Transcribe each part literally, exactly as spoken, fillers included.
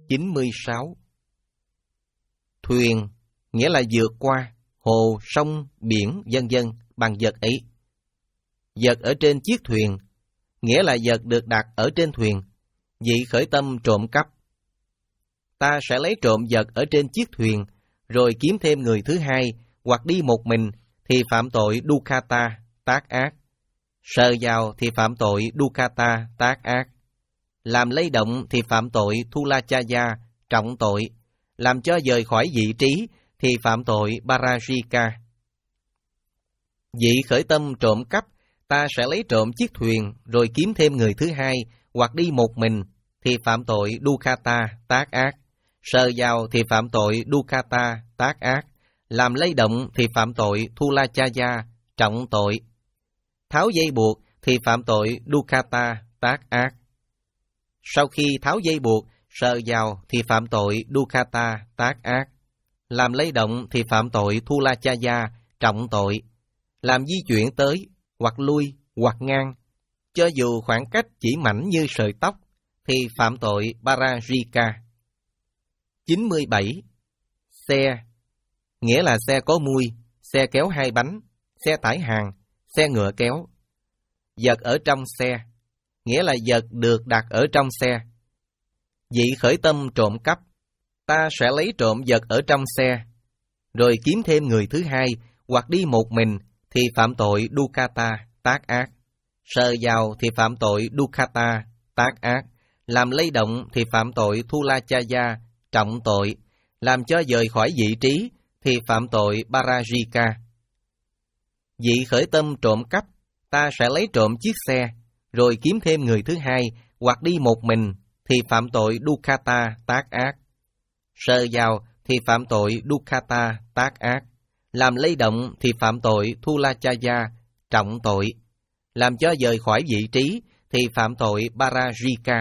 chín mươi sáu. Thuyền nghĩa là vượt qua hồ, sông, biển, vân vân bằng vật ấy. Vật ở trên chiếc thuyền nghĩa là vật được đặt ở trên thuyền. Vị khởi tâm trộm cắp. Ta sẽ lấy trộm vật ở trên chiếc thuyền, rồi kiếm thêm người thứ hai, hoặc đi một mình, thì phạm tội Dukkata, tác ác. Sờ vào thì phạm tội Dukkata, tác ác. Làm lay động thì phạm tội Thulachaya, trọng tội. Làm cho rời khỏi vị trí thì phạm tội Parajika. Vị khởi tâm trộm cắp, ta sẽ lấy trộm chiếc thuyền, rồi kiếm thêm người thứ hai, hoặc đi một mình, thì phạm tội Dukkata, tác ác. Sờ vào thì phạm tội Dukkata, tác ác. Làm lay động thì phạm tội Thulachaya, trọng tội. Tháo dây buộc thì phạm tội Dukkata, tác ác. Sau khi tháo dây buộc, sờ vào thì phạm tội Dukkata, tác ác. Làm lay động thì phạm tội Thulachaya, trọng tội. Làm di chuyển tới, hoặc lui, hoặc ngang, cho dù khoảng cách chỉ mảnh như sợi tóc, thì phạm tội Parajika. chín mươi bảy. Xe nghĩa là xe có mui, xe kéo hai bánh, xe tải hàng, xe ngựa kéo. Vật ở trong xe nghĩa là vật được đặt ở trong xe. Vị khởi tâm trộm cắp, ta sẽ lấy trộm vật ở trong xe, rồi kiếm thêm người thứ hai, hoặc đi một mình, thì phạm tội Dukkata, tác ác. Sờ vào thì phạm tội Dukkata, tác ác. Làm lay động thì phạm tội Thulachaya, trọng tội. Làm cho rời khỏi vị trí thì phạm tội Parajika. Vị khởi tâm trộm cắp, ta sẽ lấy trộm chiếc xe, rồi kiếm thêm người thứ hai, hoặc đi một mình, thì phạm tội Dukkata, tác ác. Sờ vào thì phạm tội Dukkata, tác ác. Làm lay động thì phạm tội Thulachaya, trọng tội. Làm cho rời khỏi vị trí thì phạm tội Parajika.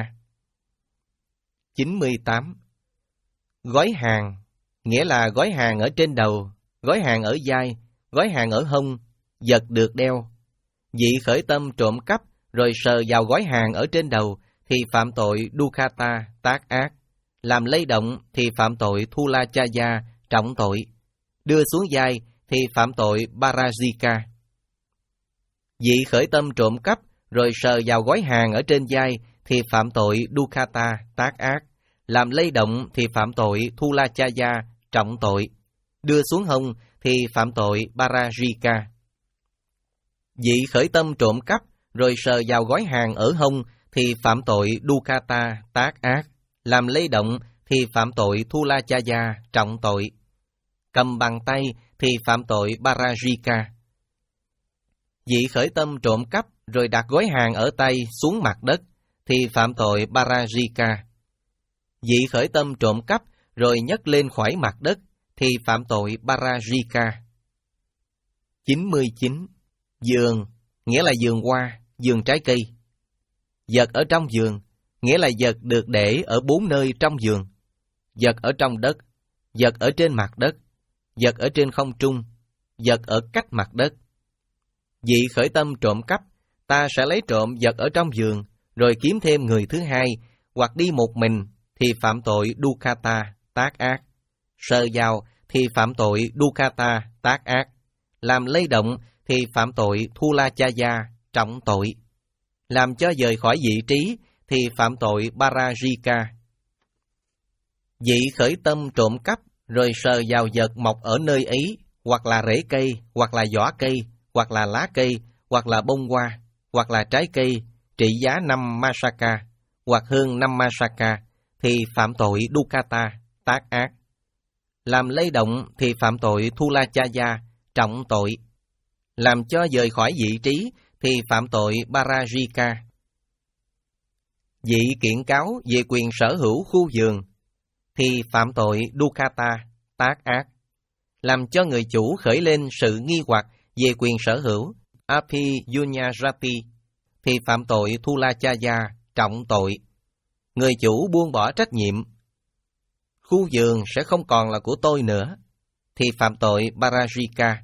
chín mươi tám. Gói hàng nghĩa là gói hàng ở trên đầu, gói hàng ở vai, gói hàng ở hông, vật được đeo. Vị khởi tâm trộm cắp, rồi sờ vào gói hàng ở trên đầu, thì phạm tội Dukkata, tác ác. Làm lay động thì phạm tội Thulachaya, trọng tội. Đưa xuống vai thì phạm tội Parajika. Vị khởi tâm trộm cắp, rồi sờ vào gói hàng ở trên vai, thì phạm tội Dukkata, tác ác. Làm lay động thì phạm tội Thulachaya, trọng tội. Đưa xuống hông thì phạm tội Parajika. Vị khởi tâm trộm cắp, rồi sờ vào gói hàng ở hông, thì phạm tội Dukkata, tác ác. Làm lay động thì phạm tội Thulachaya, trọng tội. Cầm bằng tay thì phạm tội Parajika. Vị khởi tâm trộm cắp, rồi đặt gói hàng ở tay xuống mặt đất, thì phạm tội Parajika. Vị khởi tâm trộm cắp, rồi nhấc lên khỏi mặt đất, thì phạm tội Parajika. chín mươi chín. Vườn nghĩa là vườn hoa, vườn trái cây. Vật ở trong vườn nghĩa là vật được để ở bốn nơi trong vườn. Vật ở trong đất, vật ở trên mặt đất, vật ở trên không trung, vật ở cách mặt đất. Vị khởi tâm trộm cắp, ta sẽ lấy trộm vật ở trong vườn, rồi kiếm thêm người thứ hai, hoặc đi một mình, thì phạm tội Dukkata, tác ác. Sờ vào thì phạm tội Dukkata, tác ác. Làm lay động thì phạm tội Thulachaya, trọng tội. Làm cho rời khỏi vị trí thì phạm tội Parajika. Vị khởi tâm trộm cắp, rồi sờ vào vật mọc ở nơi ấy, hoặc là rễ cây, hoặc là vỏ cây, hoặc là lá cây, hoặc là bông hoa, hoặc là trái cây, trị giá năm masaka, hoặc hơn năm masaka, thì phạm tội Dukkata, tác ác. Làm lay động thì phạm tội Thulachaya, trọng tội. Làm cho rời khỏi vị trí thì phạm tội Parajika. Vị kiện cáo về quyền sở hữu khu vườn thì phạm tội Dukkata, tác ác. Làm cho người chủ khởi lên sự nghi hoặc về quyền sở hữu Abhiyunyajati thì phạm tội Thulachaya, trọng tội. Người chủ buông bỏ trách nhiệm, khu vườn sẽ không còn là của tôi nữa, thì phạm tội Parajika.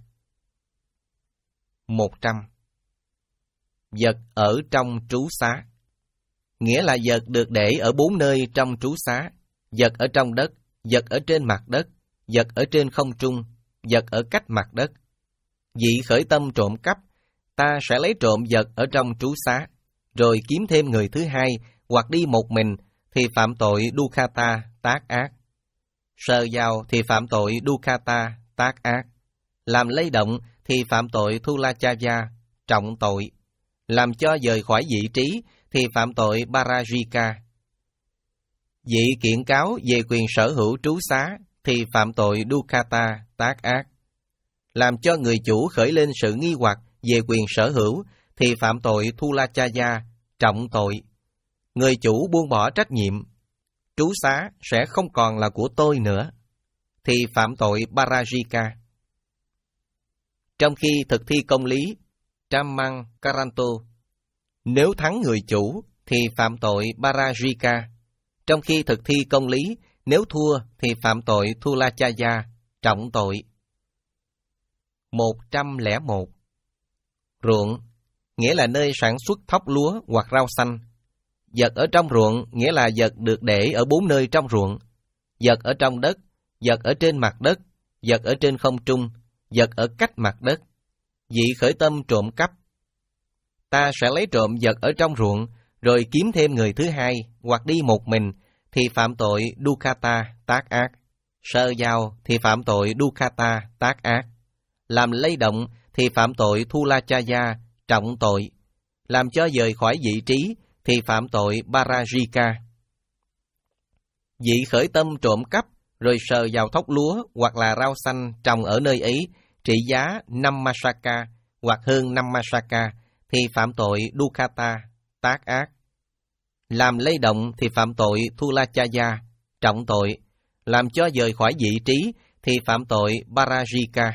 một trăm. Vật ở trong trú xá nghĩa là vật được để ở bốn nơi trong trú xá. vật ở trong đất, vật ở trên mặt đất, vật ở trên không trung, vật ở cách mặt đất. Vị khởi tâm trộm cắp, ta sẽ lấy trộm vật ở trong trú xá, rồi kiếm thêm người thứ hai, hoặc đi một mình, thì phạm tội Dukkata, tác ác. Sờ vào thì phạm tội Dukkata, tác ác. Làm lay động thì phạm tội Thulachaya, trọng tội. Làm cho dời khỏi vị trí thì phạm tội Parajika. Vị kiện cáo về quyền sở hữu trú xá thì phạm tội Dukkata, tác ác. Làm cho người chủ khởi lên sự nghi hoặc về quyền sở hữu thì phạm tội Thulachaya, trọng tội. Người chủ buông bỏ trách nhiệm, trú xá sẽ không còn là của tôi nữa, thì phạm tội Parajika. Trong khi thực thi công lý, Trammang Karanto, nếu thắng người chủ thì phạm tội Parajika. Trong khi thực thi công lý, nếu thua thì phạm tội Thulachaya, trọng tội. một trăm lẻ một. Ruộng, nghĩa là nơi sản xuất thóc lúa hoặc rau xanh. Vật ở trong ruộng, nghĩa là vật được để ở bốn nơi trong ruộng. Vật ở trong đất, vật ở trên mặt đất, vật ở trên không trung, vật ở cách mặt đất. Vị khởi tâm trộm cắp, ta sẽ lấy trộm vật ở trong ruộng, rồi kiếm thêm người thứ hai, hoặc đi một mình, thì phạm tội Dukkata, tác ác. Sờ vào thì phạm tội Dukkata, tác ác. Làm lay động thì phạm tội Thulachaya, trọng tội. Làm cho dời khỏi vị trí thì phạm tội Parajika. Vị khởi tâm trộm cắp, rồi sờ vào thóc lúa hoặc là rau xanh trồng ở nơi ấy, trị giá năm masaka hoặc hơn năm masaka, thì phạm tội Dukkata, tác ác. Làm lay động thì phạm tội Thulachaya, trọng tội. Làm cho dời khỏi vị trí thì phạm tội Parajika.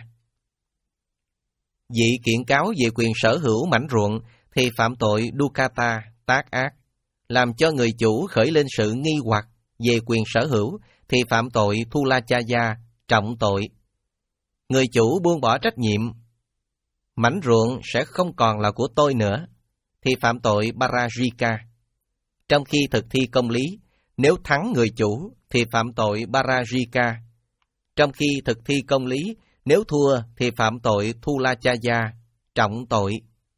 Vị kiện cáo về quyền sở hữu mảnh ruộng thì phạm tội Dukkata, tác ác. Làm cho người chủ khởi lên sự nghi hoặc về quyền sở hữu thì phạm tội Thulachaya, trọng tội. Người chủ buông bỏ trách nhiệm, mảnh ruộng sẽ không còn là của tôi nữa, thì phạm tội Parajika. Trong khi thực thi công lý, nếu thắng người chủ thì phạm tội Parajika. Trong khi thực thi công lý, nếu thua thì phạm tội Thulachaya, trọng tội.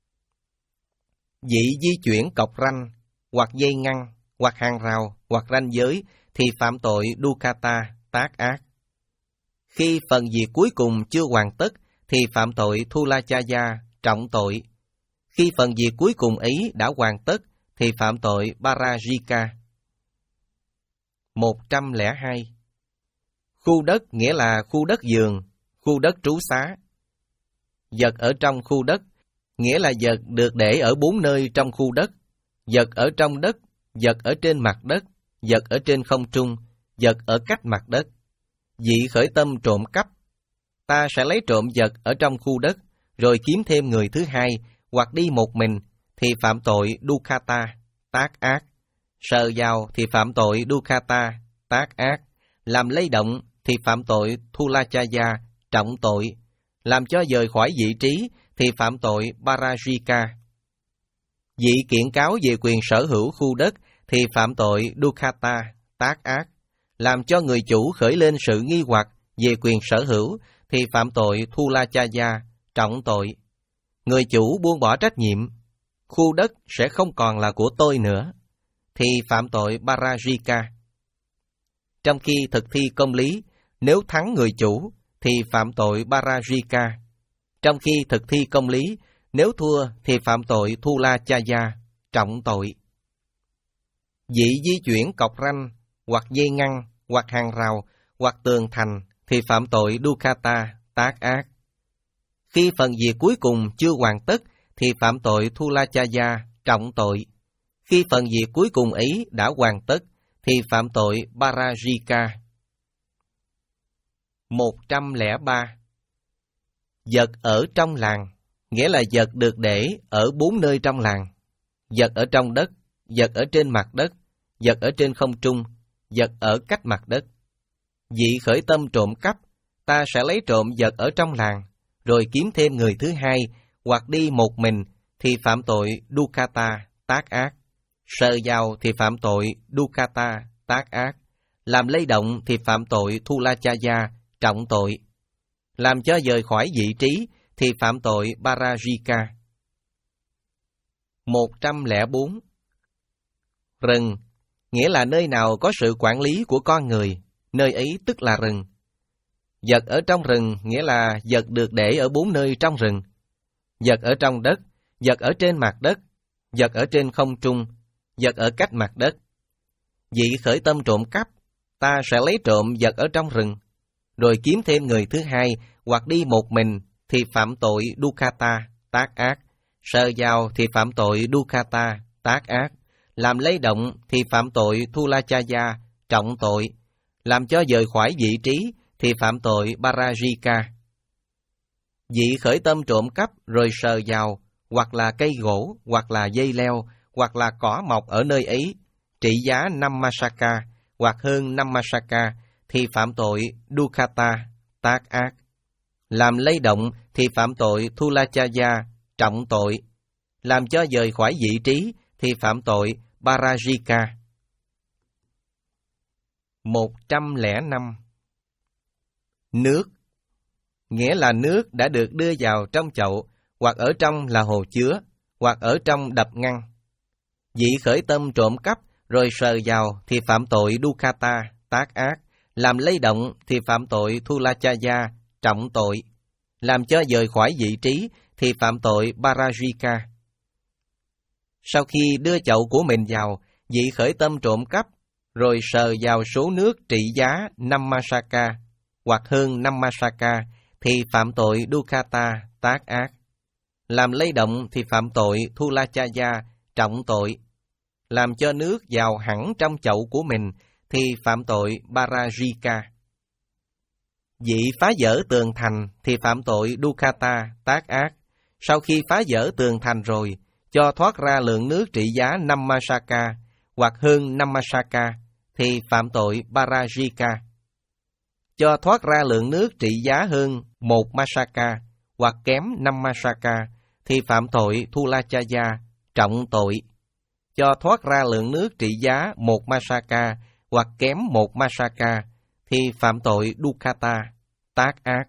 Vị di chuyển cọc ranh, hoặc dây ngăn, hoặc hàng rào, hoặc ranh giới, thì phạm tội Dukkata, tác ác. Khi phần việc cuối cùng chưa hoàn tất, thì phạm tội Thulachaya, trọng tội. Khi phần việc cuối cùng ấy đã hoàn tất, thì phạm tội Parajika. một trăm lẻ hai. Khu đất nghĩa là khu đất vườn, khu đất trú xá. Vật ở trong khu đất, nghĩa là vật được để ở bốn nơi trong khu đất. Vật ở trong đất, vật ở trên mặt đất, vật ở trên không trung, vật ở cách mặt đất. Vị khởi tâm trộm cắp, ta sẽ lấy trộm vật ở trong khu đất, rồi kiếm thêm người thứ hai, hoặc đi một mình, thì phạm tội Dukkata, tác ác. Sờ vào thì phạm tội Dukkata, tác ác. Làm lay động thì phạm tội Thulachaya, trọng tội. Làm cho dời khỏi vị trí thì phạm tội Parajika. Vị kiện cáo về quyền sở hữu khu đất thì phạm tội Dukkata, tác ác. Làm cho người chủ khởi lên sự nghi hoặc về quyền sở hữu thì phạm tội Thulachaya, trọng tội. Người chủ buông bỏ trách nhiệm, khu đất sẽ không còn là của tôi nữa, thì phạm tội Parajika. Trong khi thực thi công lý, nếu thắng người chủ thì phạm tội Parajika. Trong khi thực thi công lý, nếu thua thì phạm tội Thulachaya, trọng tội. Vị di chuyển cọc ranh, hoặc dây ngăn, hoặc hàng rào, hoặc tường thành, thì phạm tội Dukkata, tác ác. Khi phần việc cuối cùng chưa hoàn tất, thì phạm tội Thulachaya, trọng tội. Khi phần việc cuối cùng ấy đã hoàn tất, thì phạm tội Parajika. một trăm lẻ ba. Vật ở trong làng, nghĩa là vật được để ở bốn nơi trong làng. Vật ở trong đất, vật ở trên mặt đất, vật ở trên không trung, vật ở cách mặt đất. Vị khởi tâm trộm cắp, ta sẽ lấy trộm vật ở trong làng, rồi kiếm thêm người thứ hai, hoặc đi một mình, thì phạm tội Dukkata, tác ác. Sờ vào thì phạm tội Dukkata, tác ác. Làm lay động thì phạm tội Thulachaya, trọng tội. Làm cho rời khỏi vị trí thì phạm tội Parajika. một trăm lẻ bốn. Rừng, nghĩa là nơi nào có sự quản lý của con người, nơi ấy tức là rừng. Vật ở trong rừng, nghĩa là vật được để ở bốn nơi trong rừng. Vật ở trong đất, vật ở trên mặt đất, vật ở trên không trung, vật ở cách mặt đất. Vị khởi tâm trộm cắp, ta sẽ lấy trộm vật ở trong rừng, rồi kiếm thêm người thứ hai, hoặc đi một mình, thì phạm tội Dukkata, tác ác. Sờ vào thì phạm tội Dukkata, tác ác. Làm lay động thì phạm tội Thulachaya, trọng tội. Làm cho rời khỏi vị trí thì phạm tội Parajika. Vị khởi tâm trộm cắp rồi sờ vào, hoặc là cây gỗ, hoặc là dây leo, hoặc là cỏ mọc ở nơi ấy, trị giá năm masaka, hoặc hơn năm masaka, thì phạm tội Dukkata, tác ác. Làm lay động thì phạm tội Thulachaya, trọng tội. Làm cho rời khỏi vị trí thì phạm tội Parajika. một trăm lẻ năm. Nước, nghĩa là nước đã được đưa vào trong chậu, hoặc ở trong là hồ chứa, hoặc ở trong đập ngăn. Vị khởi tâm trộm cắp rồi sờ vào thì phạm tội Dukkata, tác ác. Làm lay động thì phạm tội Thulachaya, trọng tội. Làm cho rời khỏi vị trí thì phạm tội Parajika. Sau khi đưa chậu của mình vào, vị khởi tâm trộm cắp rồi sờ vào số nước trị giá năm masaka, hoặc hơn năm masaka, thì phạm tội Dukkata, tác ác. Làm lay động thì phạm tội Thulachaya, trọng tội. Làm cho nước vào hẳn trong chậu của mình thì phạm tội Parajika. Vị phá vỡ tường thành thì phạm tội Dukkata, tác ác. Sau khi phá vỡ tường thành rồi, cho thoát ra lượng nước trị giá năm masaka, hoặc hơn năm masaka, thì phạm tội Parajika. Cho thoát ra lượng nước trị giá hơn một masaka, hoặc kém năm masaka, thì phạm tội Thulachaya, trọng tội. Cho thoát ra lượng nước trị giá một masaka, hoặc kém một masaka, thì phạm tội Dukkata, tác ác.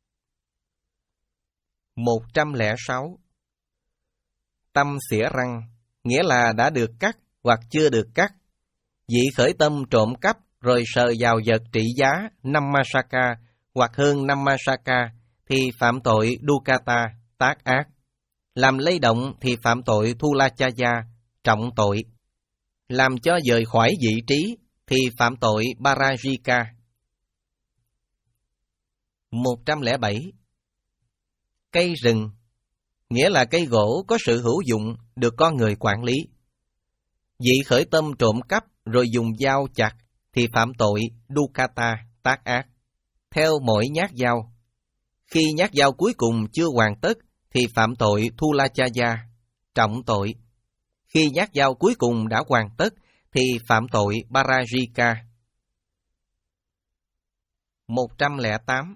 một trăm lẻ sáu. Tâm xỉa răng, nghĩa là đã được cắt hoặc chưa được cắt. Vị khởi tâm trộm cắp rồi sờ vào vật trị giá năm masaka, hoặc hơn năm masaka, thì phạm tội Dukkata, tác ác. Làm lay động thì phạm tội Thulachaya, trọng tội. Làm cho rời khỏi vị trí thì phạm tội Parajika. một trăm lẻ bảy. Cây rừng, nghĩa là cây gỗ có sự hữu dụng được con người quản lý. Vị khởi tâm trộm cắp rồi dùng dao chặt thì phạm tội Dukkata, tác ác. Theo mỗi nhát dao, khi nhát dao cuối cùng chưa hoàn tất thì phạm tội Thulachaya, trọng tội. Khi nhát dao cuối cùng đã hoàn tất thì phạm tội Parajika. một trăm lẻ tám.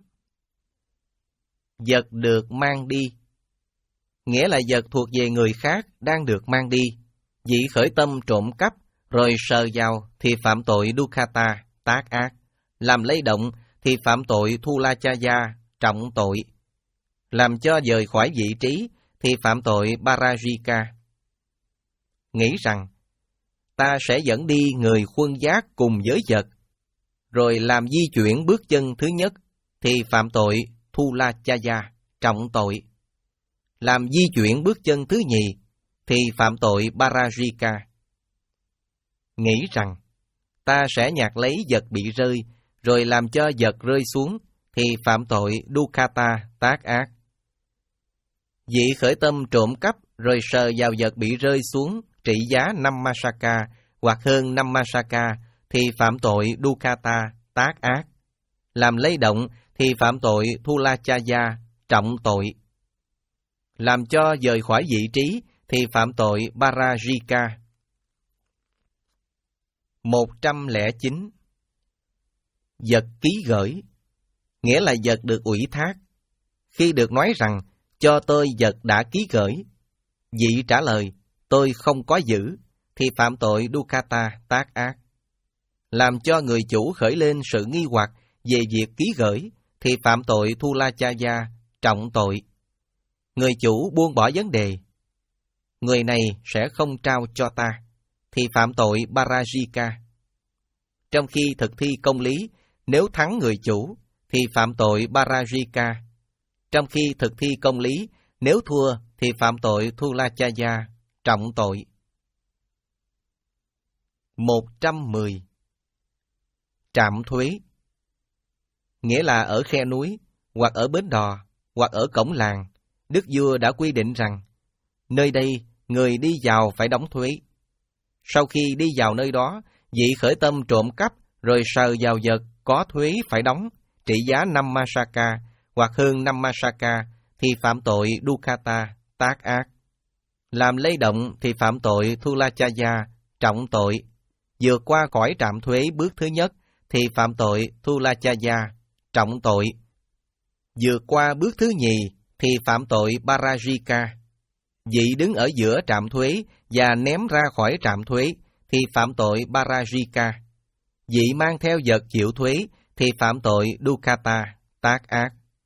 Vật được mang đi, nghĩa là vật thuộc về người khác đang được mang đi. Vị khởi tâm trộm cắp rồi sờ vào thì phạm tội Dukkata, tác ác. Làm lay động thì phạm tội Thulachaya, trọng tội. Làm cho rời khỏi vị trí thì phạm tội Parajika. Nghĩ rằng ta sẽ dẫn đi người khuân giác cùng với vật, rồi làm di chuyển bước chân thứ nhất thì phạm tội Thulachaya, trọng tội. Làm di chuyển bước chân thứ nhì thì phạm tội Parajika. Nghĩ rằng ta sẽ nhặt lấy vật bị rơi, rồi làm cho vật rơi xuống thì phạm tội Dukkata, tác ác. Vị khởi tâm trộm cắp rồi sờ vào vật bị rơi xuống trị giá năm masaka, hoặc hơn năm masaka, thì phạm tội Dukkata, tác ác. Làm lay động thì phạm tội Thulachaya, trọng tội. Làm cho rời khỏi vị trí thì phạm tội Parajika. một trăm lẻ chín. Vật ký gửi, nghĩa là vật được ủy thác. Khi được nói rằng, cho tôi vật đã ký gửi, vị trả lời, tôi không có giữ, thì phạm tội Dukkata, tác ác. làm cho người chủ khởi lên sự nghi hoặc về việc ký gửi, thì phạm tội Thulachaya, trọng tội. Người chủ buông bỏ vấn đề, người này sẽ không trao cho ta, thì phạm tội Parajika. Trong khi thực thi công lý, nếu thắng người chủ, thì phạm tội Parajika. Trong khi thực thi công lý, nếu thua, thì phạm tội Thulachaya, trọng tội. một trăm mười. Trạm thuế. Nghĩa là ở khe núi, hoặc ở bến đò, hoặc ở cổng làng, đức vua đã quy định rằng, nơi đây người đi vào phải đóng thuế. Sau khi đi vào nơi đó, vị khởi tâm trộm cắp rồi sờ vào vật có thuế phải đóng, trị giá năm masaka hoặc hơn năm masaka, thì phạm tội Dukkata, tác ác. Làm lay động thì phạm tội Thulachaya, trọng tội. Vượt qua khỏi trạm thuế bước thứ nhất thì phạm tội Thulachaya, trọng tội. Vượt qua bước thứ nhì thì phạm tội Parajika. Vị đứng ở giữa trạm thuế và ném ra khỏi trạm thuế thì phạm tội Parajika. Vị mang theo vật chịu thuế thì phạm tội Dukkata, tác ác.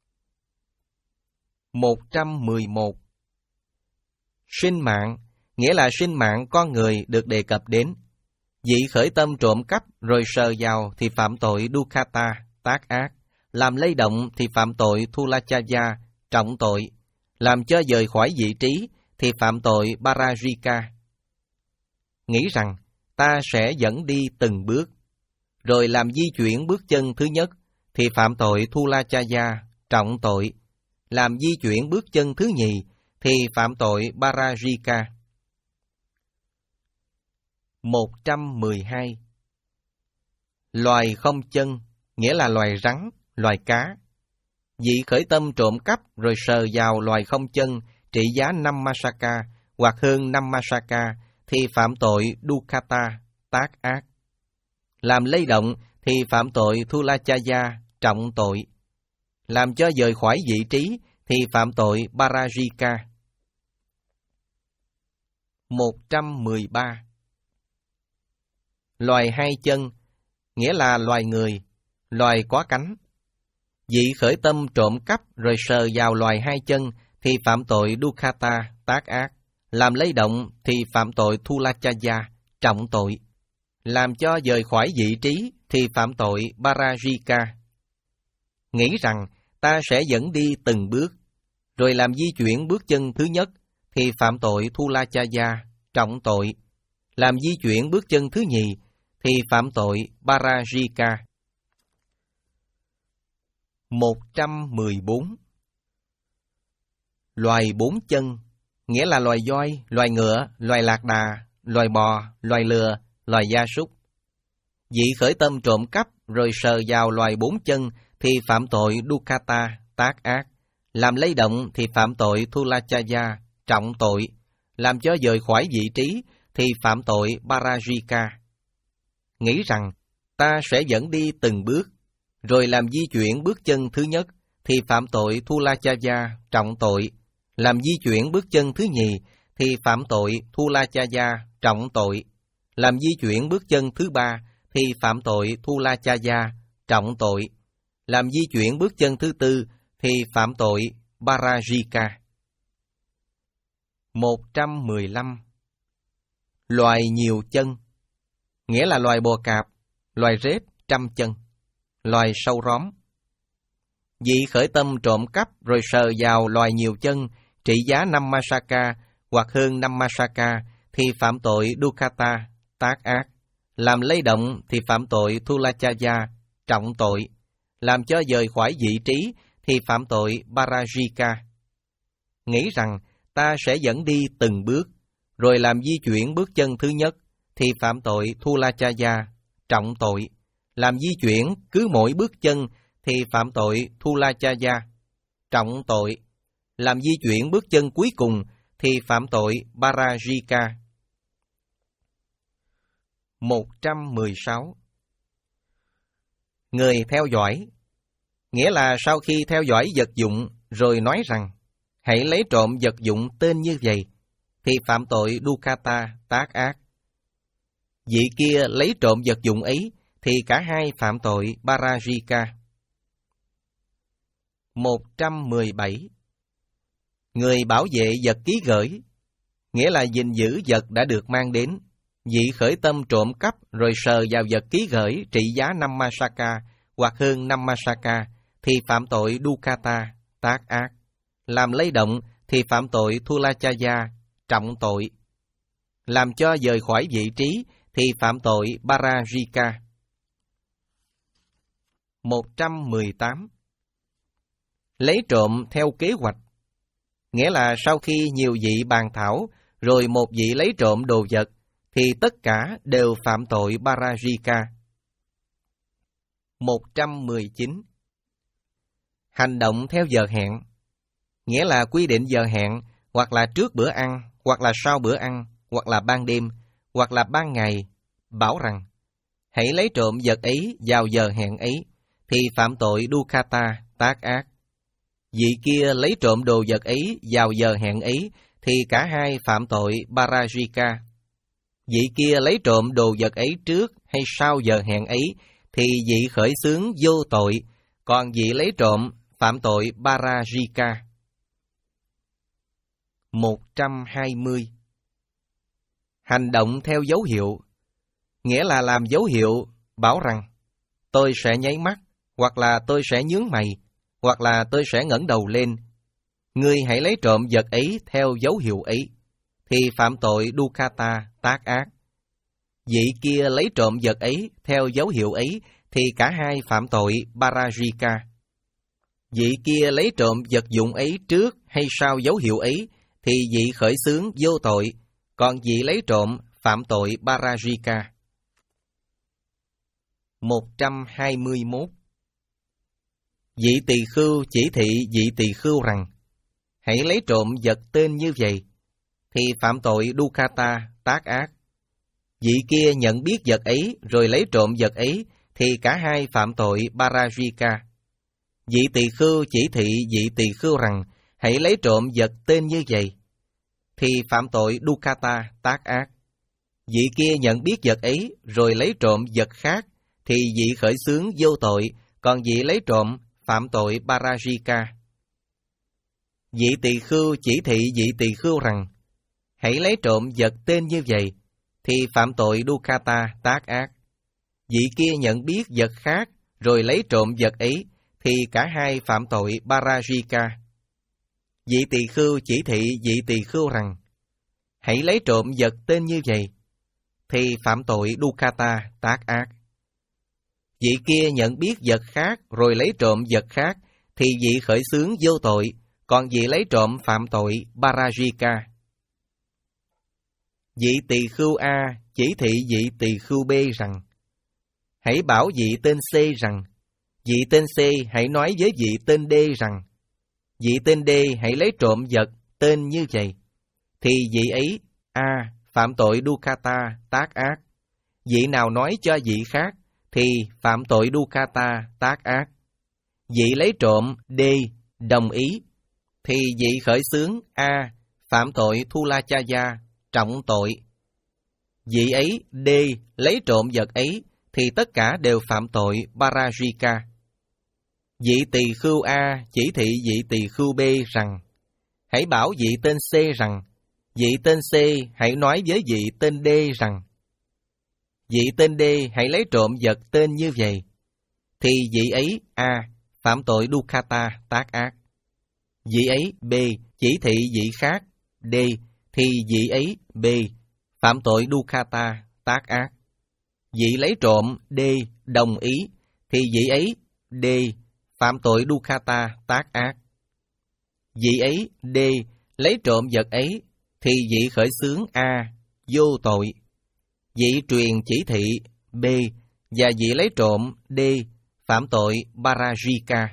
một trăm mười một. Sinh mạng, nghĩa là sinh mạng con người được đề cập đến. Vị khởi tâm trộm cắp rồi sờ vào thì phạm tội Dukkata, tác ác. Làm lay động thì phạm tội Thulachaya, trọng tội. Làm cho dời khỏi vị trí thì phạm tội Parajika. Nghĩ rằng ta sẽ dẫn đi từng bước, rồi làm di chuyển bước chân thứ nhất thì phạm tội Thulachaya, trọng tội. Làm di chuyển bước chân thứ nhì thì phạm tội Parajika. một trăm mười hai. Loài không chân, nghĩa là loài rắn, loài cá. Vị khởi tâm trộm cắp rồi sờ vào loài không chân, trị giá năm masaka hoặc hơn năm masaka, thì phạm tội Dukkata, tác ác. Làm lay động thì phạm tội Thulachaya, trọng tội. Làm cho dời khỏi vị trí thì phạm tội Parajika. một trăm mười ba. Loài hai chân, nghĩa là loài người, loài có cánh. Vị khởi tâm trộm cắp rồi sờ vào loài hai chân thì phạm tội Dukkata, tác ác. Làm lay động thì phạm tội Thulachaya, trọng tội. Làm cho dời khỏi vị trí thì phạm tội Parajika. Nghĩ rằng ta sẽ dẫn đi từng bước, rồi làm di chuyển bước chân thứ nhất thì phạm tội Thulachaya, trọng tội. Làm di chuyển bước chân thứ nhì thì phạm tội Parajika. một trăm mười bốn. Loài bốn chân, nghĩa là loài voi, loài ngựa, loài lạc đà, loài bò, loài lừa, loài gia súc. Vị khởi tâm trộm cắp rồi sờ vào loài bốn chân thì phạm tội Dukkata, tác ác. Làm lay động thì phạm tội Thulachaya, trọng tội. Làm cho dời khỏi vị trí thì phạm tội Parajika. Nghĩ rằng ta sẽ dẫn đi từng bước, rồi làm di chuyển bước chân thứ nhất thì phạm tội Thulachaya, trọng tội. Làm di chuyển bước chân thứ nhì thì phạm tội Thulachaya, trọng tội. Làm di chuyển bước chân thứ ba thì phạm tội Thulachaya, trọng tội. Làm di chuyển bước chân thứ tư thì phạm tội Parajika. một trăm mười lăm. Loài nhiều chân, nghĩa là loài bò cạp, loài rết trăm chân, loài sâu róm. Vị khởi tâm trộm cắp rồi sờ vào loài nhiều chân, trị giá năm masaka hoặc hơn năm masaka, thì phạm tội Dukkata, tác ác. Làm lay động thì phạm tội Thulachaya, trọng tội. Làm cho dời khỏi vị trí thì phạm tội Parajika. Nghĩ rằng ta sẽ dẫn đi từng bước, rồi làm di chuyển bước chân thứ nhất thì phạm tội Thulachaya, trọng tội. Làm di chuyển cứ mỗi bước chân thì phạm tội Thulachaya, trọng tội. Làm di chuyển bước chân cuối cùng thì phạm tội Parajika. một trăm mười sáu. Người theo dõi, nghĩa là sau khi theo dõi vật dụng rồi nói rằng hãy lấy trộm vật dụng tên như vậy, thì phạm tội Dukkata, tác ác. Vị kia lấy trộm vật dụng ấy thì cả hai phạm tội Parajika. một trăm mười bảy. Người bảo vệ vật ký gửi, nghĩa là gìn giữ vật đã được mang đến. Vị khởi tâm trộm cắp rồi sờ vào vật ký gửi trị giá năm Masaka hoặc hơn năm Masaka thì phạm tội Dukata, tác ác. Làm lay động thì phạm tội Thulachaya, trọng tội. Làm cho rời khỏi vị trí thì phạm tội Parajika. một trăm mười tám. Lấy trộm theo kế hoạch, nghĩa là sau khi nhiều vị bàn thảo rồi một vị lấy trộm đồ vật thì tất cả đều phạm tội Parajika. một trăm mười chín. Hành động theo giờ hẹn, nghĩa là quy định giờ hẹn hoặc là trước bữa ăn, hoặc là sau bữa ăn, hoặc là ban đêm, hoặc là ban ngày, bảo rằng hãy lấy trộm vật ấy vào giờ hẹn ấy thì phạm tội Dukata, tác ác. Vị kia lấy trộm đồ vật ấy vào giờ hẹn ấy thì cả hai phạm tội Parajika. Vị kia lấy trộm đồ vật ấy trước hay sau giờ hẹn ấy thì vị khởi xướng vô tội, còn vị lấy trộm phạm tội Parajika. một trăm hai mươi. Hành động theo dấu hiệu, nghĩa là làm dấu hiệu bảo rằng tôi sẽ nháy mắt, hoặc là tôi sẽ nhướng mày, hoặc là tôi sẽ ngẩng đầu lên. Ngươi hãy lấy trộm vật ấy theo dấu hiệu ấy, thì phạm tội Dukata, tác ác. Vị kia lấy trộm vật ấy theo dấu hiệu ấy, thì cả hai phạm tội Parajika. Vị kia lấy trộm vật dụng ấy trước hay sau dấu hiệu ấy, thì vị khởi xướng vô tội, còn vị lấy trộm phạm tội Parajika. một trăm hai mươi mốt. Vị tỳ khưu chỉ thị vị tỳ khưu rằng hãy lấy trộm vật tên như vậy, thì phạm tội Dukata, tác ác. Vị kia nhận biết vật ấy rồi lấy trộm vật ấy, thì cả hai phạm tội Parajika. Vị tỳ khưu chỉ thị vị tỳ khưu rằng hãy lấy trộm vật tên như vậy, thì phạm tội Dukata, tác ác. Vị kia nhận biết vật ấy rồi lấy trộm vật khác, thì vị khởi xướng vô tội, còn vị lấy trộm phạm tội Parajika. Vị tỳ khưu chỉ thị vị tỳ khưu rằng hãy lấy trộm vật tên như vậy, thì phạm tội Dukata, tác ác. Vị kia nhận biết vật khác rồi lấy trộm vật ấy, thì cả hai phạm tội Parajika. Vị tỳ khưu chỉ thị vị tỳ khưu rằng hãy lấy trộm vật tên như vậy, thì phạm tội Dukata, tác ác. Vị kia nhận biết vật khác rồi lấy trộm vật khác, thì vị khởi xướng vô tội, còn vị lấy trộm phạm tội Parajika. Vị tỳ khưu A chỉ thị vị tỳ khưu B rằng hãy bảo vị tên C rằng vị tên C hãy nói với vị tên D rằng vị tên D hãy lấy trộm vật tên như vậy, thì vị ấy A phạm tội Dukata, tác ác. Vị nào nói cho vị khác thì phạm tội Dukata, tác ác. Vị lấy trộm D đồng ý, thì vị khởi xướng A phạm tội Thulachaya, trọng tội. Vị ấy D lấy trộm vật ấy, thì tất cả đều phạm tội Parajika. Vị tỳ khưu A chỉ thị vị tỳ khưu B rằng hãy bảo vị tên C rằng vị tên C hãy nói với vị tên D rằng vị tên D hãy lấy trộm vật tên như vậy, thì vị ấy A phạm tội Dukata, tác ác. Vị ấy B chỉ thị vị khác D, thì vị ấy B phạm tội Dukata, tác ác. Vị lấy trộm D đồng ý, thì vị ấy D phạm tội Dukata, tác ác. Vị ấy D lấy trộm vật ấy, thì vị khởi xướng A vô tội. Vị truyền chỉ thị B và vị lấy trộm D phạm tội Parajika.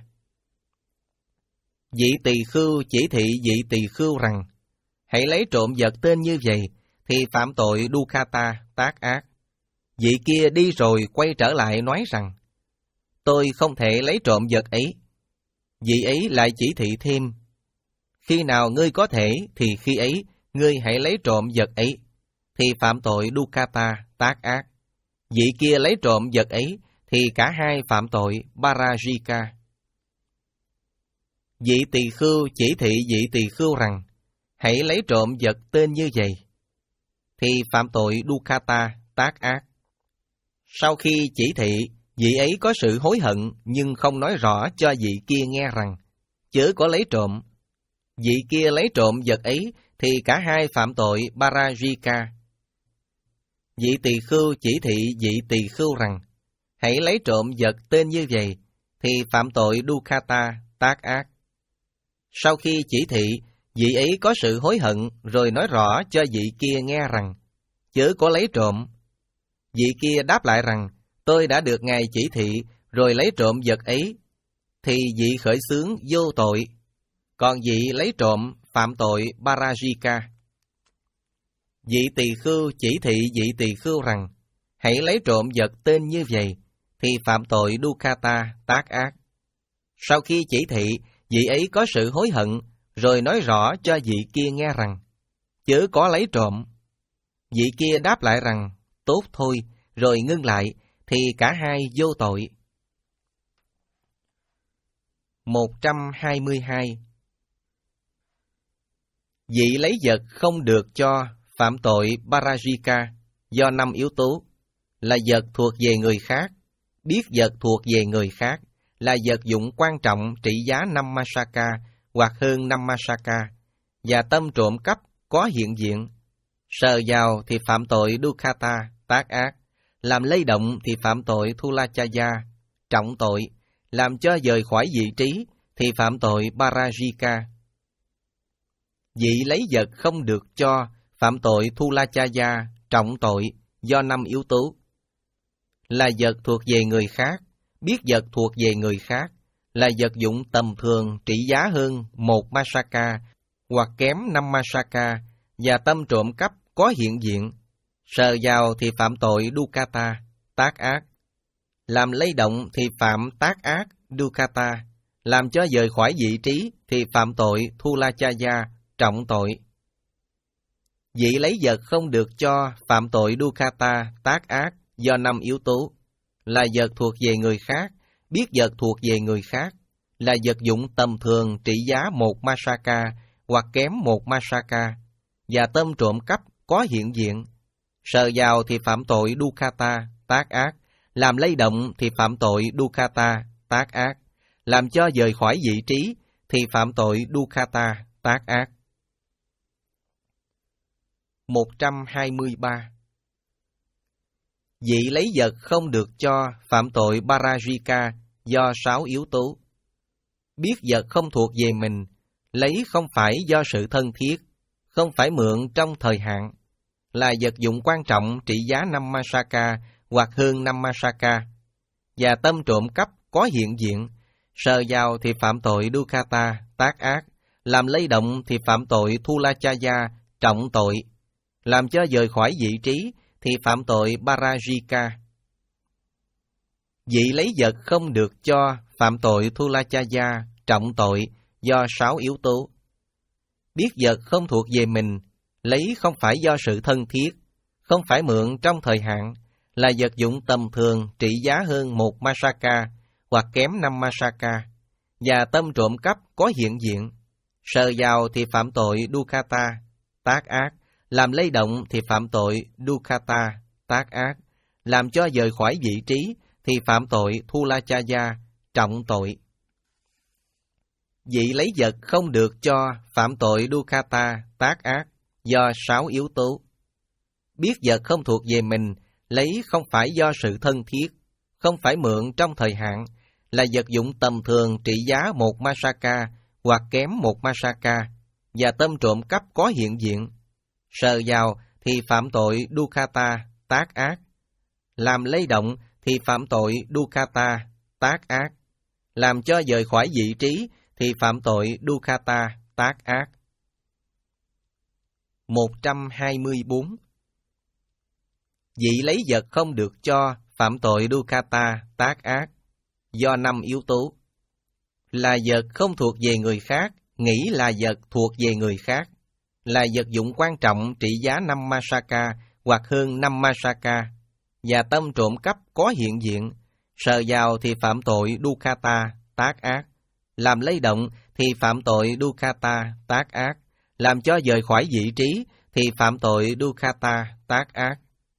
Vị tỳ khưu chỉ thị vị tỳ khưu rằng hãy lấy trộm vật tên như vậy, thì phạm tội Dukata, tác ác. Vị kia đi rồi quay trở lại nói rằng tôi không thể lấy trộm vật ấy. Vị ấy lại chỉ thị thêm khi nào ngươi có thể thì khi ấy ngươi hãy lấy trộm vật ấy, thì phạm tội Dukata, tác ác. vị kia lấy trộm vật ấy, thì cả hai phạm tội Parajika. Vị tỳ khưu chỉ thị vị tỳ khưu rằng, hãy lấy trộm vật tên như vậy, thì phạm tội Dukkhata, tác ác. Sau khi chỉ thị, vị ấy có sự hối hận nhưng không nói rõ cho vị kia nghe rằng, chớ có lấy trộm. Vị kia lấy trộm vật ấy, thì cả hai phạm tội Parajika. Vị tỳ khưu chỉ thị vị tỳ khưu rằng, hãy lấy trộm vật tên như vậy, thì phạm tội Dukkhata, tác ác. Sau khi chỉ thị, vị ấy có sự hối hận rồi nói rõ cho vị kia nghe rằng, chớ có lấy trộm. Vị kia đáp lại rằng, tôi đã được Ngài chỉ thị rồi lấy trộm vật ấy, thì vị khởi xướng vô tội, còn vị lấy trộm phạm tội Parajika. Vị tỳ khưu chỉ thị vị tỳ khưu rằng, hãy lấy trộm vật tên như vậy, thì phạm tội Dukkhata, tác ác. Sau khi chỉ thị, vị ấy có sự hối hận, rồi nói rõ cho vị kia nghe rằng, chớ có lấy trộm. Vị kia đáp lại rằng, tốt thôi, rồi ngưng lại, thì cả hai vô tội. một trăm hai mươi hai. Vị lấy vật không được cho phạm tội Parajika do năm yếu tố, là vật thuộc về người khác, biết vật thuộc về người khác, là vật dụng quan trọng trị giá năm Masaka hoặc hơn năm Masaka, và tâm trộm cắp có hiện diện. Sờ vào thì phạm tội Dukkhata, tác ác, làm lay động thì phạm tội Thulachaya, trọng tội, làm cho dời khỏi vị trí thì phạm tội Parajika. Vị lấy vật không được cho phạm tội Thulachaya, trọng tội do năm yếu tố, là vật thuộc về người khác, biết vật thuộc về người khác, là vật dụng tầm thường trị giá hơn một Masaka hoặc kém năm Masaka, và tâm trộm cắp có hiện diện. Sờ vào thì phạm tội Dukkhata, tác ác, làm lay động thì phạm tác ác Dukkhata, làm cho dời khỏi vị trí thì phạm tội Thulachaya, trọng tội. Vị lấy vật không được cho phạm tội Dukkhata, tác ác do năm yếu tố, là vật thuộc về người khác, biết vật thuộc về người khác, là vật dụng tầm thường trị giá một Masaka hoặc kém một Masaka, và tâm trộm cắp có hiện diện. Sờ vào thì phạm tội Dukkhata, tác ác, làm lay động thì phạm tội Dukkhata, tác ác, làm cho dời khỏi vị trí thì phạm tội Dukkhata, tác ác. một trăm hai mươi ba. Vị lấy vật không được cho phạm tội Parajika do sáu yếu tố. Biết vật không thuộc về mình, lấy không phải do sự thân thiết, không phải mượn trong thời hạn, là vật dụng quan trọng trị giá năm Masaka hoặc hơn năm Masaka, và tâm trộm cắp có hiện diện. Sờ vào thì phạm tội Dukkhata, tác ác, làm lay động thì phạm tội Thulachaya, trọng tội, làm cho dời khỏi vị trí thì phạm tội Parajika. Vị lấy vật không được cho phạm tội Thulachaya, trọng tội do sáu yếu tố. Biết vật không thuộc về mình, lấy không phải do sự thân thiết, không phải mượn trong thời hạn, là vật dụng tầm thường trị giá hơn một Masaka hoặc kém năm Masaka, và tâm trộm cắp có hiện diện. Sờ vào thì phạm tội Dukkhata, tác ác, làm lay động thì phạm tội Dukkhata, tác ác, làm cho dời khỏi vị trí thì phạm tội Thulachaya, trọng tội. Vị lấy vật không được cho phạm tội Dukkhata, tác ác do sáu yếu tố. Biết vật không thuộc về mình, lấy không phải do sự thân thiết, không phải mượn trong thời hạn, là vật dụng tầm thường trị giá một Masaka hoặc kém một Masaka, và tâm trộm cắp có hiện diện. Sờ vào thì phạm tội Dukkhata, tác ác, làm lay động thì phạm tội Dukkhata, tác ác, làm cho dời khỏi vị trí thì phạm tội Dukkhata, tác ác. một trăm hai mươi bốn. Vị lấy vật không được cho phạm tội Dukkhata, tác ác do năm yếu tố, là vật không thuộc về người khác, nghĩ là vật thuộc về người khác, là vật dụng quan trọng trị giá năm Masaka hoặc hơn năm Masaka, và tâm trộm cắp có hiện diện, sờ vào thì phạm tội dukkata, tác ác, làm lay động thì phạm tội dukkata, tác ác, làm cho rời khỏi vị trí thì phạm tội dukkata, tác ác.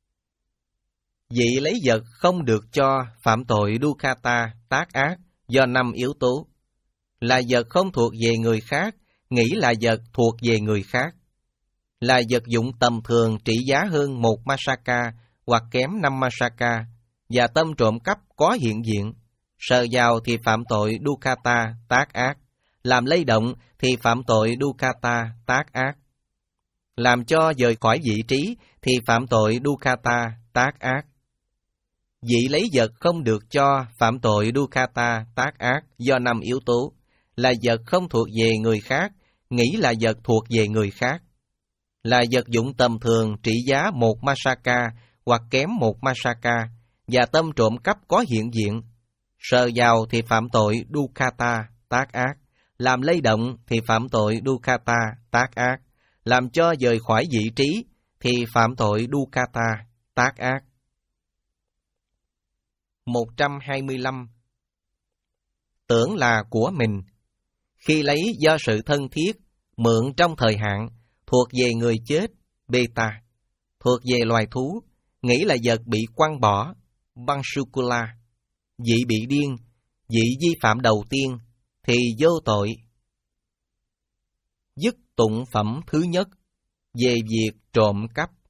Vị lấy vật không được cho phạm tội dukkata, tác ác do năm yếu tố. Là vật không thuộc về người khác, nghĩ là vật thuộc về người khác. Là vật dụng tầm thường trị giá hơn một masaka hoặc kém năm masaka, và tâm trộm cắp có hiện diện, sờ vào thì phạm tội dukkata, tác ác, làm lay động thì phạm tội dukkata, tác ác, làm cho rời khỏi vị trí thì phạm tội dukkata, tác ác. Vị lấy vật không được cho phạm tội dukkata, tác ác do năm yếu tố. Là vật không thuộc về người khác, nghĩ là vật thuộc về người khác. Là vật dụng tầm thường trị giá một masaka hoặc kém một masaka, và tâm trộm cắp có hiện diện, sờ vào thì phạm tội dukkata, tác ác, làm lay động thì phạm tội dukkata, tác ác, làm cho rời khỏi vị trí thì phạm tội dukkata, tác ác. một trăm hai mươi lăm. Tưởng là của mình. Khi lấy do sự thân thiết, mượn trong thời hạn, thuộc về người chết, beta, thuộc về loài thú, nghĩ là vật bị quăng bỏ, Vansukula, vị bị điên, vị vi phạm đầu tiên, thì vô tội. Dứt tụng phẩm thứ nhất, về việc trộm cắp.